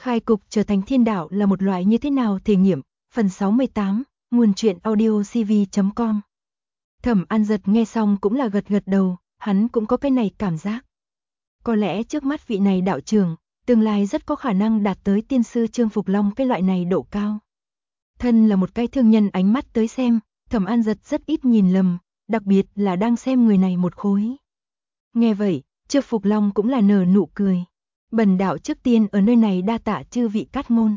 Khai cục trở thành thiên đạo là một loại như thế nào thể nghiệm, phần 68, nguồn truyện audio cv.com. Thẩm An Dật nghe xong cũng là gật gật đầu, hắn cũng có cái này cảm giác. Có lẽ trước mắt vị này đạo trưởng, tương lai rất có khả năng đạt tới tiên sư Trương Phục Long cái loại này độ cao. Thân là một cái thương nhân ánh mắt tới xem, Thẩm An Dật rất ít nhìn lầm, đặc biệt là đang xem người này một khối. Nghe vậy, Trương Phục Long cũng là nở nụ cười. Bần đạo trước tiên ở nơi này đa tạ chư vị cát ngôn.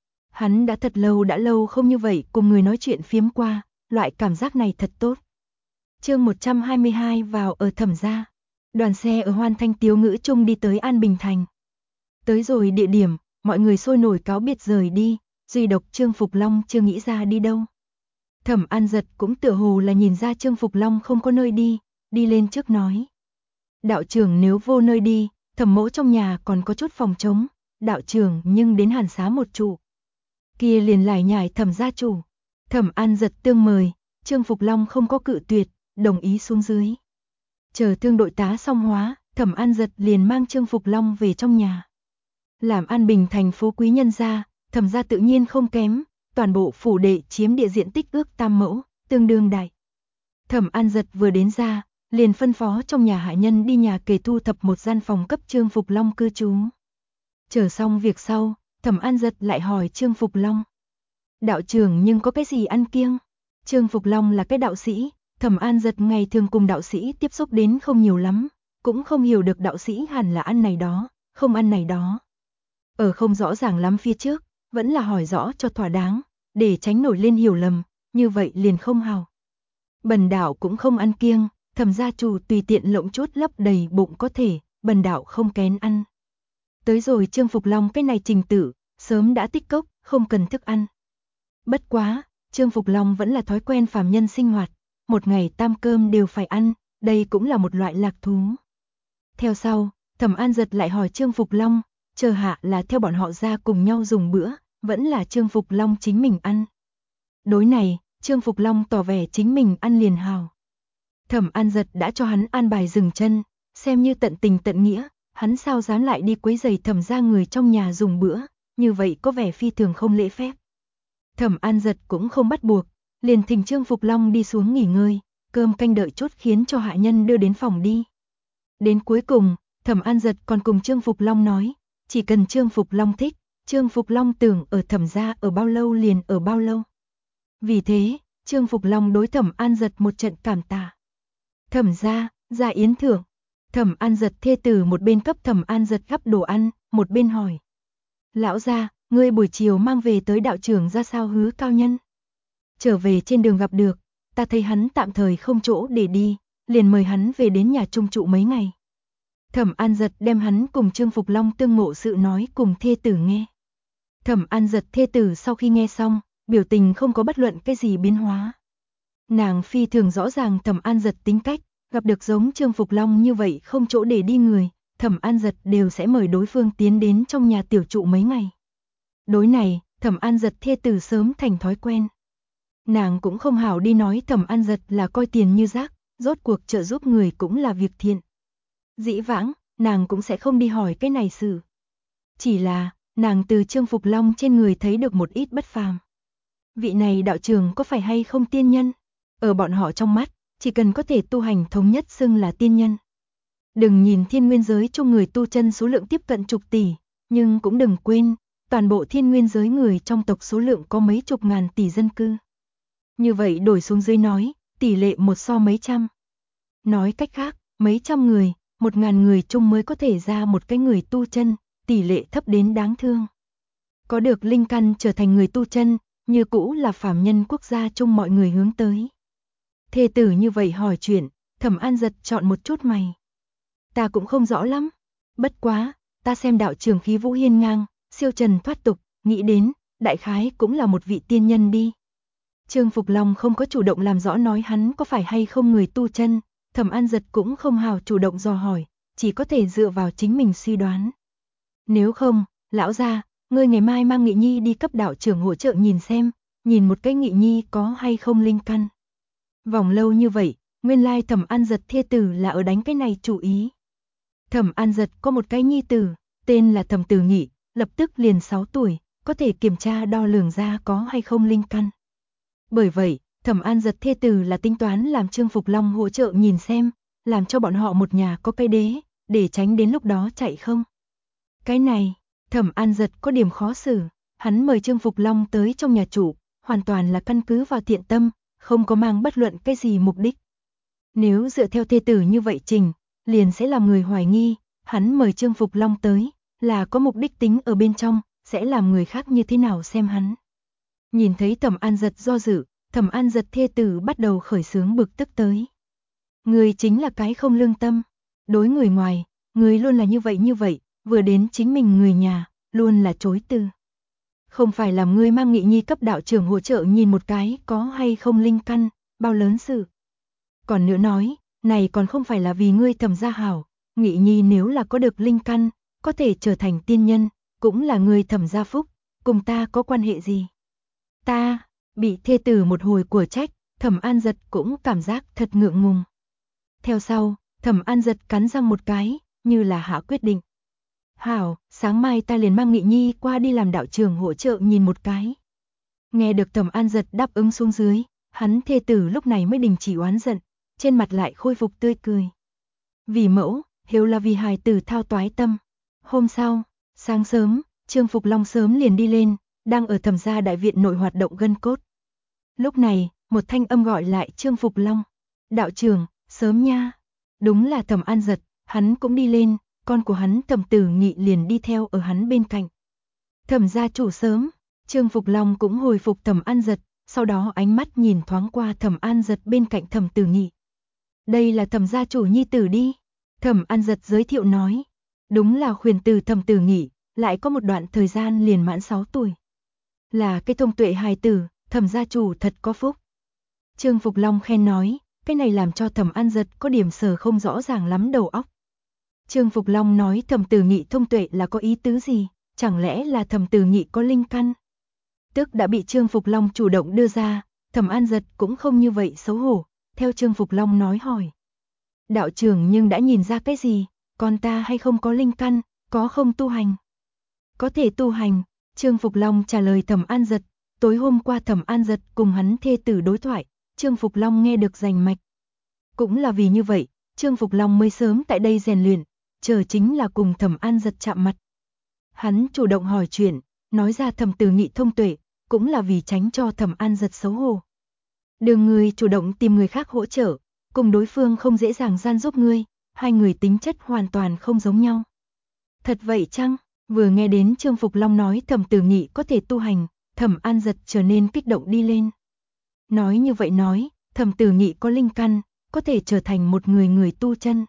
Hắn đã thật đã lâu không như vậy cùng người nói chuyện phiếm qua, loại cảm giác này thật tốt. Chương 122 vào ở Thẩm gia. Đoàn xe ở hoan thanh tiếu ngữ chung đi tới An Bình Thành. Tới rồi địa điểm, mọi người sôi nổi cáo biệt rời đi, duy độc Trương Phục Long chưa nghĩ ra đi đâu. Thẩm An Dật cũng tựa hồ là nhìn ra Trương Phục Long không có nơi đi lên trước nói. Đạo trưởng nếu vô nơi đi, Thẩm mỗ trong nhà còn có chút phòng trống, đạo trưởng nhưng đến Hàn Xá một trụ. Kia liền lải nhải Thẩm gia chủ. Thẩm An Dật tương mời, Trương Phục Long không có cự tuyệt, đồng ý xuống dưới. Chờ thương đội tá xong hóa, Thẩm An Dật liền mang Trương Phục Long về trong nhà. Làm An Bình thành phố quý nhân gia, Thẩm gia tự nhiên không kém, toàn bộ phủ đệ chiếm địa diện tích ước tam mẫu, tương đương đại. Thẩm An Dật vừa đến ra, liền phân phó trong nhà hạ nhân đi nhà kề thu thập một gian phòng cấp Trương Phục Long cư trú. Chờ xong việc sau, Thẩm An Dật lại hỏi Trương Phục Long. Đạo trưởng nhưng có cái gì ăn kiêng? Trương Phục Long là cái đạo sĩ, Thẩm An Dật ngày thường cùng đạo sĩ tiếp xúc đến không nhiều lắm, cũng không hiểu được đạo sĩ hẳn là ăn này đó, không ăn này đó. Ở không rõ ràng lắm phía trước, vẫn là hỏi rõ cho thỏa đáng, để tránh nổi lên hiểu lầm, như vậy liền không hào. Bần đạo cũng không ăn kiêng, Thẩm gia chủ tùy tiện lộng chút lấp đầy bụng có thể, bần đạo không kén ăn. Tới rồi Trương Phục Long cái này trình tự, sớm đã tích cốc, không cần thức ăn. Bất quá, Trương Phục Long vẫn là thói quen phàm nhân sinh hoạt, một ngày tam cơm đều phải ăn, đây cũng là một loại lạc thú. Theo sau, Thẩm An Dật lại hỏi Trương Phục Long, chờ hạ là theo bọn họ ra cùng nhau dùng bữa, vẫn là Trương Phục Long chính mình ăn. Đối này, Trương Phục Long tỏ vẻ chính mình ăn liền hào. Thẩm An Dật đã cho hắn an bài dừng chân, xem như tận tình tận nghĩa, hắn sao dám lại đi quấy rầy Thẩm gia người trong nhà dùng bữa, như vậy có vẻ phi thường không lễ phép. Thẩm An Dật cũng không bắt buộc, liền thỉnh Trương Phục Long đi xuống nghỉ ngơi, cơm canh đợi chút khiến cho hạ nhân đưa đến phòng đi. Đến cuối cùng, Thẩm An Dật còn cùng Trương Phục Long nói, chỉ cần Trương Phục Long thích, Trương Phục Long tưởng ở Thẩm gia ở bao lâu liền ở bao lâu. Vì thế, Trương Phục Long đối Thẩm An Dật một trận cảm tạ. Thẩm gia, gia yến thưởng. Thẩm An Dật thê tử một bên cấp Thẩm An Dật gắp đồ ăn, một bên hỏi. Lão gia, ngươi buổi chiều mang về tới đạo trưởng ra sao hứa cao nhân? Trở về trên đường gặp được, ta thấy hắn tạm thời không chỗ để đi, liền mời hắn về đến nhà chung trụ mấy ngày. Thẩm An Dật đem hắn cùng Trương Phục Long tương ngộ sự nói cùng thê tử nghe. Thẩm An Dật thê tử sau khi nghe xong, biểu tình không có bất luận cái gì biến hóa. Nàng phi thường rõ ràng Thẩm An Dật tính cách, gặp được giống Trương Phục Long như vậy không chỗ để đi người, Thẩm An Dật đều sẽ mời đối phương tiến đến trong nhà tiểu trụ mấy ngày. Đối này, Thẩm An Dật thê tử sớm thành thói quen. Nàng cũng không hảo đi nói Thẩm An Dật là coi tiền như rác, rốt cuộc trợ giúp người cũng là việc thiện. Dĩ vãng, nàng cũng sẽ không đi hỏi cái này sự. Chỉ là, nàng từ Trương Phục Long trên người thấy được một ít bất phàm. Vị này đạo trưởng có phải hay không tiên nhân? Ở bọn họ trong mắt, chỉ cần có thể tu hành thống nhất xưng là tiên nhân. Đừng nhìn thiên nguyên giới chung người tu chân số lượng tiếp cận chục tỷ, nhưng cũng đừng quên, toàn bộ thiên nguyên giới người trong tộc số lượng có mấy chục ngàn tỷ dân cư. Như vậy đổi xuống dưới nói, tỷ lệ một so mấy trăm. Nói cách khác, mấy trăm người, 1000 người chung mới có thể ra một cái người tu chân, tỷ lệ thấp đến đáng thương. Có được linh căn trở thành người tu chân, như cũ là phàm nhân quốc gia chung mọi người hướng tới. Thê tử như vậy hỏi chuyện, Thẩm An Dật chọn một chút mày. Ta cũng không rõ lắm, bất quá, ta xem đạo trưởng khí vũ hiên ngang, siêu trần thoát tục, nghĩ đến, đại khái cũng là một vị tiên nhân đi. Trương Phục Long không có chủ động làm rõ nói hắn có phải hay không người tu chân, Thẩm An Dật cũng không hào chủ động dò hỏi, chỉ có thể dựa vào chính mình suy đoán. Nếu không, lão gia, ngươi ngày mai mang Nghị Nhi đi cấp đạo trưởng hỗ trợ nhìn xem, nhìn một cái Nghị Nhi có hay không linh căn. Vòng lâu như vậy, nguyên lai Thẩm An Dật thê tử là ở đánh cái này chủ ý. Thẩm An Dật có một cái nhi tử, tên là Thẩm Tử Nghị, lập tức liền 6 tuổi, có thể kiểm tra đo lường ra có hay không linh căn. Bởi vậy, Thẩm An Dật thê tử là tính toán làm Trương Phục Long hỗ trợ nhìn xem, làm cho bọn họ một nhà có cái đế, để tránh đến lúc đó chạy không. Cái này, Thẩm An Dật có điểm khó xử, hắn mời Trương Phục Long tới trong nhà chủ, hoàn toàn là căn cứ vào thiện tâm, không có mang bất luận cái gì mục đích. Nếu dựa theo thê tử như vậy trình, liền sẽ làm người hoài nghi, hắn mời Trương Phục Long tới, là có mục đích tính ở bên trong, sẽ làm người khác như thế nào xem hắn. Nhìn thấy Thẩm An Dật do dự, Thẩm An Dật thê tử bắt đầu khởi xướng bực tức tới. Người chính là cái không lương tâm, đối người ngoài, người luôn là như vậy, vừa đến chính mình người nhà, luôn là chối từ. Không phải làm ngươi mang Nghị Nhi cấp đạo trưởng hỗ trợ nhìn một cái có hay không linh căn, bao lớn sự. Còn nữa nói, này còn không phải là vì ngươi Thẩm gia hảo, Nghị Nhi nếu là có được linh căn, có thể trở thành tiên nhân, cũng là ngươi Thẩm gia phúc, cùng ta có quan hệ gì. Ta, bị thê tử một hồi của trách, Thẩm An Dật cũng cảm giác thật ngượng ngùng. Theo sau, Thẩm An Dật cắn răng một cái, như là hạ quyết định. Hảo, sáng mai ta liền mang Nghị Nhi qua đi làm đạo trưởng hỗ trợ nhìn một cái. Nghe được Thẩm An Dật đáp ứng xuống dưới, hắn thê tử lúc này mới đình chỉ oán giận, trên mặt lại khôi phục tươi cười. Vì mẫu, hiếu là vì hài tử thao toái tâm. Hôm sau, sáng sớm, Trương Phục Long sớm liền đi lên, đang ở Thẩm gia đại viện nội hoạt động gân cốt. Lúc này, một thanh âm gọi lại Trương Phục Long. Đạo trưởng, sớm nha. Đúng là Thẩm An Dật, hắn cũng đi lên, con của hắn Thẩm Tử Nghị liền đi theo ở hắn bên cạnh. Thẩm gia chủ sớm, Trương Phục Long cũng hồi phục Thẩm An Dật, sau đó ánh mắt nhìn thoáng qua Thẩm An Dật bên cạnh Thẩm Tử Nghị. Đây là Thẩm gia chủ nhi tử đi. Thẩm An Dật giới thiệu nói. Đúng là khuyển tử Thẩm Tử Nghị, lại có một đoạn thời gian liền mãn 6 tuổi. Là cái thông tuệ hài tử, Thẩm gia chủ thật có phúc. Trương Phục Long khen nói, cái này làm cho Thẩm An Dật có điểm sở không rõ ràng lắm đầu óc. Trương Phục Long nói Thẩm Tử Nghị thông tuệ là có ý tứ gì, chẳng lẽ là Thẩm Tử Nghị có linh căn? Tức đã bị Trương Phục Long chủ động đưa ra, Thẩm An Dật cũng không như vậy xấu hổ, theo Trương Phục Long nói hỏi. Đạo trưởng nhưng đã nhìn ra cái gì, con ta hay không có linh căn, có không tu hành? Có thể tu hành, Trương Phục Long trả lời Thẩm An Dật, tối hôm qua Thẩm An Dật cùng hắn thê tử đối thoại, Trương Phục Long nghe được rành mạch. Cũng là vì như vậy, Trương Phục Long mới sớm tại đây rèn luyện, chờ chính là cùng Thẩm An Dật chạm mặt. Hắn chủ động hỏi chuyện, nói ra Thẩm Tử Nghị thông tuệ, cũng là vì tránh cho Thẩm An Dật xấu hổ. Đường người chủ động tìm người khác hỗ trợ, cùng đối phương không dễ dàng gian giúp ngươi, hai người tính chất hoàn toàn không giống nhau. Thật vậy chăng? Vừa nghe đến Trương Phục Long nói Thẩm Tử Nghị có thể tu hành, Thẩm An Dật trở nên kích động đi lên. Nói như vậy nói, Thẩm Tử Nghị có linh căn, có thể trở thành một người tu chân.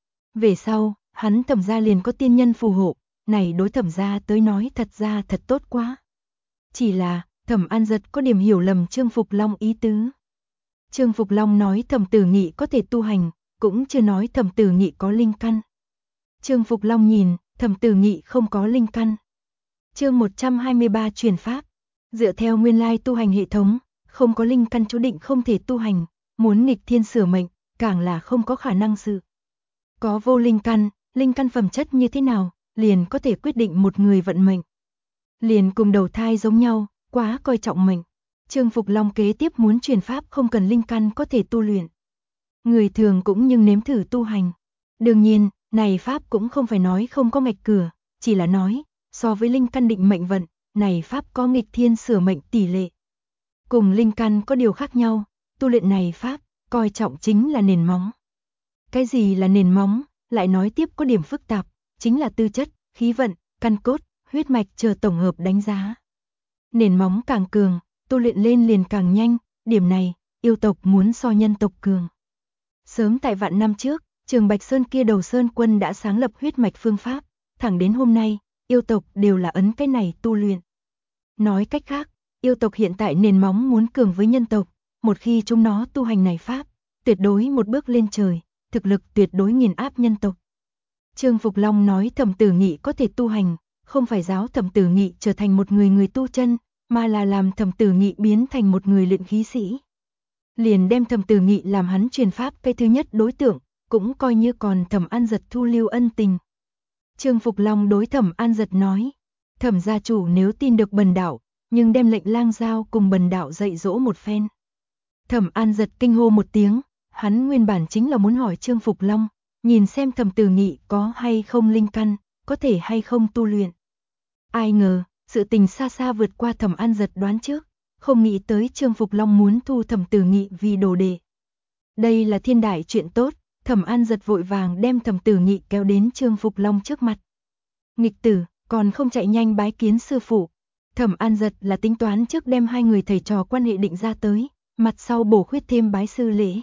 Về sau, hắn Thẩm gia liền có tiên nhân phù hộ, này đối Thẩm gia tới nói thật ra thật tốt quá. Chỉ là, Thẩm An Dật có điểm hiểu lầm Trương Phục Long ý tứ. Trương Phục Long nói Thẩm Tử Nghị có thể tu hành, cũng chưa nói Thẩm Tử Nghị có linh căn. Trương Phục Long nhìn, Thẩm Tử Nghị không có linh căn. Chương 123 truyền pháp. Dựa theo nguyên lai tu hành hệ thống, không có linh căn chú định không thể tu hành, muốn nghịch thiên sửa mệnh, càng là không có khả năng sự. Có vô linh căn phẩm chất như thế nào, liền có thể quyết định một người vận mệnh. Liền cùng đầu thai giống nhau, quá coi trọng mệnh. Trương Phục Long kế tiếp muốn truyền pháp không cần linh căn có thể tu luyện. Người thường cũng nhưng nếm thử tu hành. Đương nhiên, này pháp cũng không phải nói không có ngạch cửa, chỉ là nói, so với linh căn định mệnh vận, này pháp có nghịch thiên sửa mệnh tỷ lệ. Cùng linh căn có điều khác nhau, tu luyện này pháp, coi trọng chính là nền móng. Cái gì là nền móng, lại nói tiếp có điểm phức tạp, chính là tư chất, khí vận, căn cốt, huyết mạch chờ tổng hợp đánh giá. Nền móng càng cường, tu luyện lên liền càng nhanh, điểm này, yêu tộc muốn so nhân tộc cường. Sớm tại vạn năm trước, Trường Bạch Sơn kia đầu Sơn Quân đã sáng lập huyết mạch phương pháp, thẳng đến hôm nay, yêu tộc đều là ấn cái này tu luyện. Nói cách khác, yêu tộc hiện tại nền móng muốn cường với nhân tộc, một khi chúng nó tu hành này pháp, tuyệt đối một bước lên trời, thực lực tuyệt đối nghiền áp nhân tộc. Trương Phục Long nói Thẩm Tử Nghị có thể tu hành, không phải giáo Thẩm Tử Nghị trở thành một người tu chân, mà là làm Thẩm Tử Nghị biến thành một người luyện khí sĩ. Liền đem Thẩm Tử Nghị làm hắn truyền pháp cái thứ nhất đối tượng, cũng coi như còn Thẩm An Dật thu lưu ân tình. Trương Phục Long đối Thẩm An Dật nói, Thẩm gia chủ nếu tin được Bần đạo, nhưng đem lệnh lang giao cùng Bần đạo dạy dỗ một phen. Thẩm An Giật kinh hô một tiếng, hắn nguyên bản chính là muốn hỏi Trương Phục Long, nhìn xem Thẩm Tử Nghị có hay không linh căn, có thể hay không tu luyện. Ai ngờ, sự tình xa xa vượt qua Thẩm An Giật đoán trước, không nghĩ tới Trương Phục Long muốn thu Thẩm Tử Nghị vì đồ đệ. Đây là thiên đại chuyện tốt, Thẩm An Giật vội vàng đem Thẩm Tử Nghị kéo đến Trương Phục Long trước mặt. Nghịch tử, còn không chạy nhanh bái kiến sư phụ. Thẩm An Giật là tính toán trước đem hai người thầy trò quan hệ định ra tới, mặt sau bổ khuyết thêm bái sư lễ.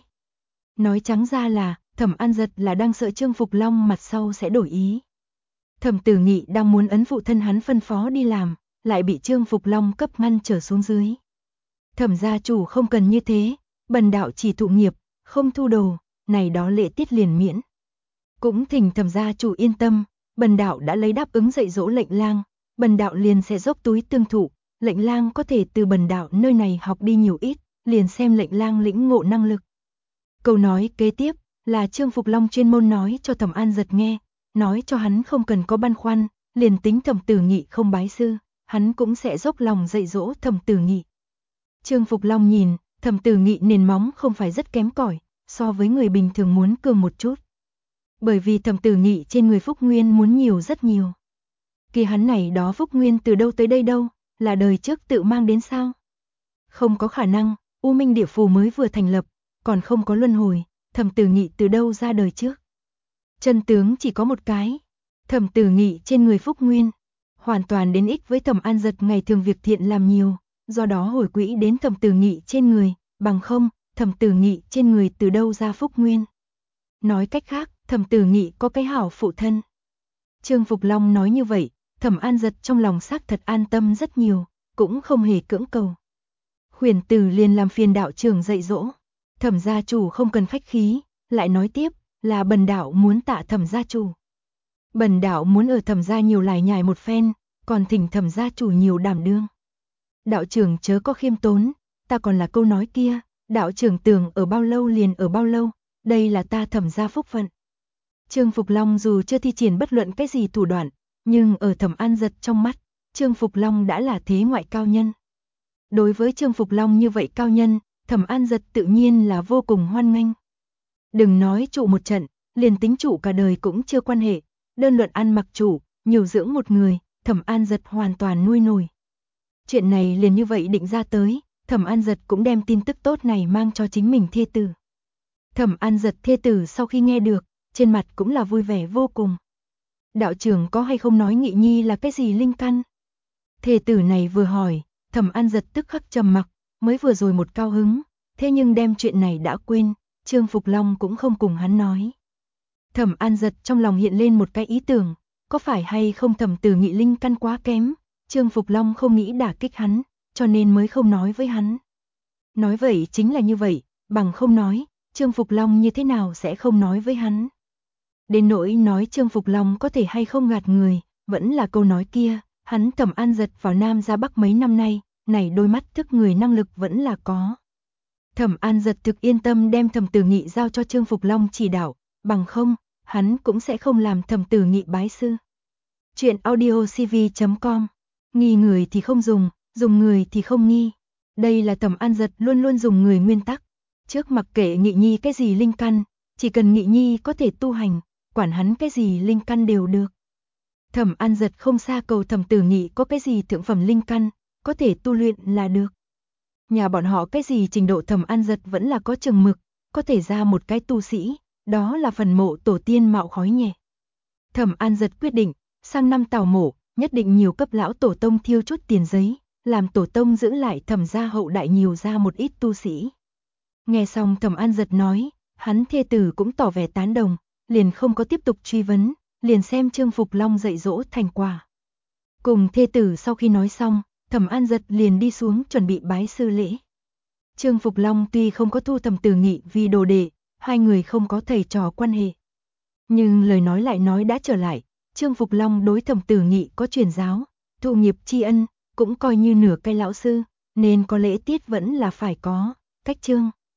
Nói trắng ra là, Thẩm An Giật là đang sợ Trương Phục Long mặt sau sẽ đổi ý. Thẩm Tử Nghị đang muốn ấn phụ thân hắn phân phó đi làm, lại bị Trương Phục Long cấp ngăn trở xuống dưới. Thẩm gia chủ không cần như thế, Bần đạo chỉ thụ nghiệp, không thu đồ, này đó lễ tiết liền miễn. Cũng thỉnh Thẩm gia chủ yên tâm, Bần đạo đã lấy đáp ứng dạy dỗ lệnh lang, Bần đạo liền sẽ dốc túi tương thụ, lệnh lang có thể từ Bần đạo nơi này học đi nhiều ít, liền xem lệnh lang lĩnh ngộ năng lực. Câu nói kế tiếp là Trương Phục Long chuyên môn nói cho Thẩm An Giật nghe, nói cho hắn không cần có băn khoăn, liền tính Thẩm Tử Nghị không bái sư, hắn cũng sẽ dốc lòng dạy dỗ Thẩm Tử Nghị. Trương Phục Long nhìn, Thẩm Tử Nghị nền móng không phải rất kém cỏi, so với người bình thường muốn cường một chút. Bởi vì Thẩm Tử Nghị trên người phúc nguyên muốn nhiều rất nhiều. Kỳ hắn này đó phúc nguyên từ đâu tới đây đâu, là đời trước tự mang đến sao? Không có khả năng, U Minh Địa Phủ mới vừa thành lập, còn không có luân hồi, Thẩm Tử Nghị từ đâu ra đời trước? Chân tướng chỉ có một cái, Thẩm Tử Nghị trên người phúc nguyên, hoàn toàn đến ích với Thẩm An Giật ngày thường việc thiện làm nhiều, do đó hồi quỹ đến Thẩm Tử Nghị trên người, bằng không, Thẩm Tử Nghị trên người từ đâu ra phúc nguyên? Nói cách khác, Thẩm Tử Nghị có cái hảo phụ thân. Trương Phục Long nói như vậy, Thẩm An Giật trong lòng xác thật an tâm rất nhiều, cũng không hề cưỡng cầu. Khuyển tử liền làm phiền đạo trưởng dạy dỗ. Thẩm gia chủ không cần khách khí, lại nói tiếp, là Bần đạo muốn tạ Thẩm gia chủ. Bần đạo muốn ở Thẩm gia nhiều lải nhải một phen, còn thỉnh Thẩm gia chủ nhiều đảm đương. Đạo trưởng chớ có khiêm tốn, ta còn là câu nói kia, đạo trưởng tưởng ở bao lâu liền ở bao lâu, đây là ta Thẩm gia phúc phận. Trương Phục Long dù chưa thi triển bất luận cái gì thủ đoạn, nhưng ở Thẩm An Giật trong mắt, Trương Phục Long đã là thế ngoại cao nhân. Đối với Trương Phục Long như vậy cao nhân, Thẩm An Giật tự nhiên là vô cùng hoan nghênh. Đừng nói trụ một trận, liền tính trụ cả đời cũng chưa quan hệ, đơn luận ăn mặc trụ, nhiều dưỡng một người, Thẩm An Giật hoàn toàn nuôi nổi. Chuyện này liền như vậy định ra tới, Thẩm An Giật cũng đem tin tức tốt này mang cho chính mình thê tử. Thẩm An Giật thê tử sau khi nghe được, trên mặt cũng là vui vẻ vô cùng. Đạo trưởng có hay không nói Nghị Nhi là cái gì linh căn? Thê tử này vừa hỏi, Thẩm An Giật tức khắc trầm mặc, mới vừa rồi một cao hứng, thế nhưng đem chuyện này đã quên, Trương Phục Long cũng không cùng hắn nói. Thẩm An Giật trong lòng hiện lên một cái ý tưởng, có phải hay không Thẩm Tử Nghị linh căn quá kém, Trương Phục Long không nghĩ đả kích hắn, cho nên mới không nói với hắn. Nói vậy chính là như vậy, bằng không nói, Trương Phục Long như thế nào sẽ không nói với hắn. Đến nỗi nói Trương Phục Long có thể hay không gạt người, vẫn là câu nói kia, hắn Thẩm An Giật vào Nam ra Bắc mấy năm nay, này đôi mắt thức người năng lực vẫn là có. Thẩm An Giật thực yên tâm đem Thẩm Tử Nghị giao cho Trương Phục Long chỉ đạo, bằng không, hắn cũng sẽ không làm Thẩm Tử Nghị bái sư. Chuyện audiocv.com, nghi người thì không dùng người thì không nghi. Đây là Thẩm An Giật luôn luôn dùng người nguyên tắc. Trước mặc kệ Nghị Nhi cái gì linh căn, chỉ cần Nghị Nhi có thể tu hành, quản hắn cái gì linh căn đều được. Thẩm An Giật không xa cầu Thẩm Tử Nghị có cái gì thượng phẩm linh căn, có thể tu luyện là được. Nhà bọn họ cái gì trình độ Thẩm An Giật vẫn là có chừng mực, có thể ra một cái tu sĩ, đó là phần mộ tổ tiên mạo khói nhẹ. Thẩm An Giật quyết định, sang năm tảo mộ, nhất định nhiều cấp lão tổ tông thiêu chút tiền giấy, làm tổ tông giữ lại Thẩm gia hậu đại nhiều ra một ít tu sĩ. Nghe xong Thẩm An Giật nói, hắn thê tử cũng tỏ vẻ tán đồng, liền không có tiếp tục truy vấn, liền xem Trương Phục Long dạy dỗ thành quả. Cùng thê tử sau khi nói xong, Thẩm An Giật liền đi xuống chuẩn bị bái sư lễ. Trương Phục Long tuy không có thu Thẩm Tử Nghị vì đồ đệ, hai người không có thầy trò quan hệ. Nhưng lời nói lại nói đã trở lại, Trương Phục Long đối Thẩm Tử Nghị có truyền giáo, thụ nghiệp tri ân, cũng coi như nửa cây lão sư, nên có lễ tiết vẫn là phải có. Cách Trương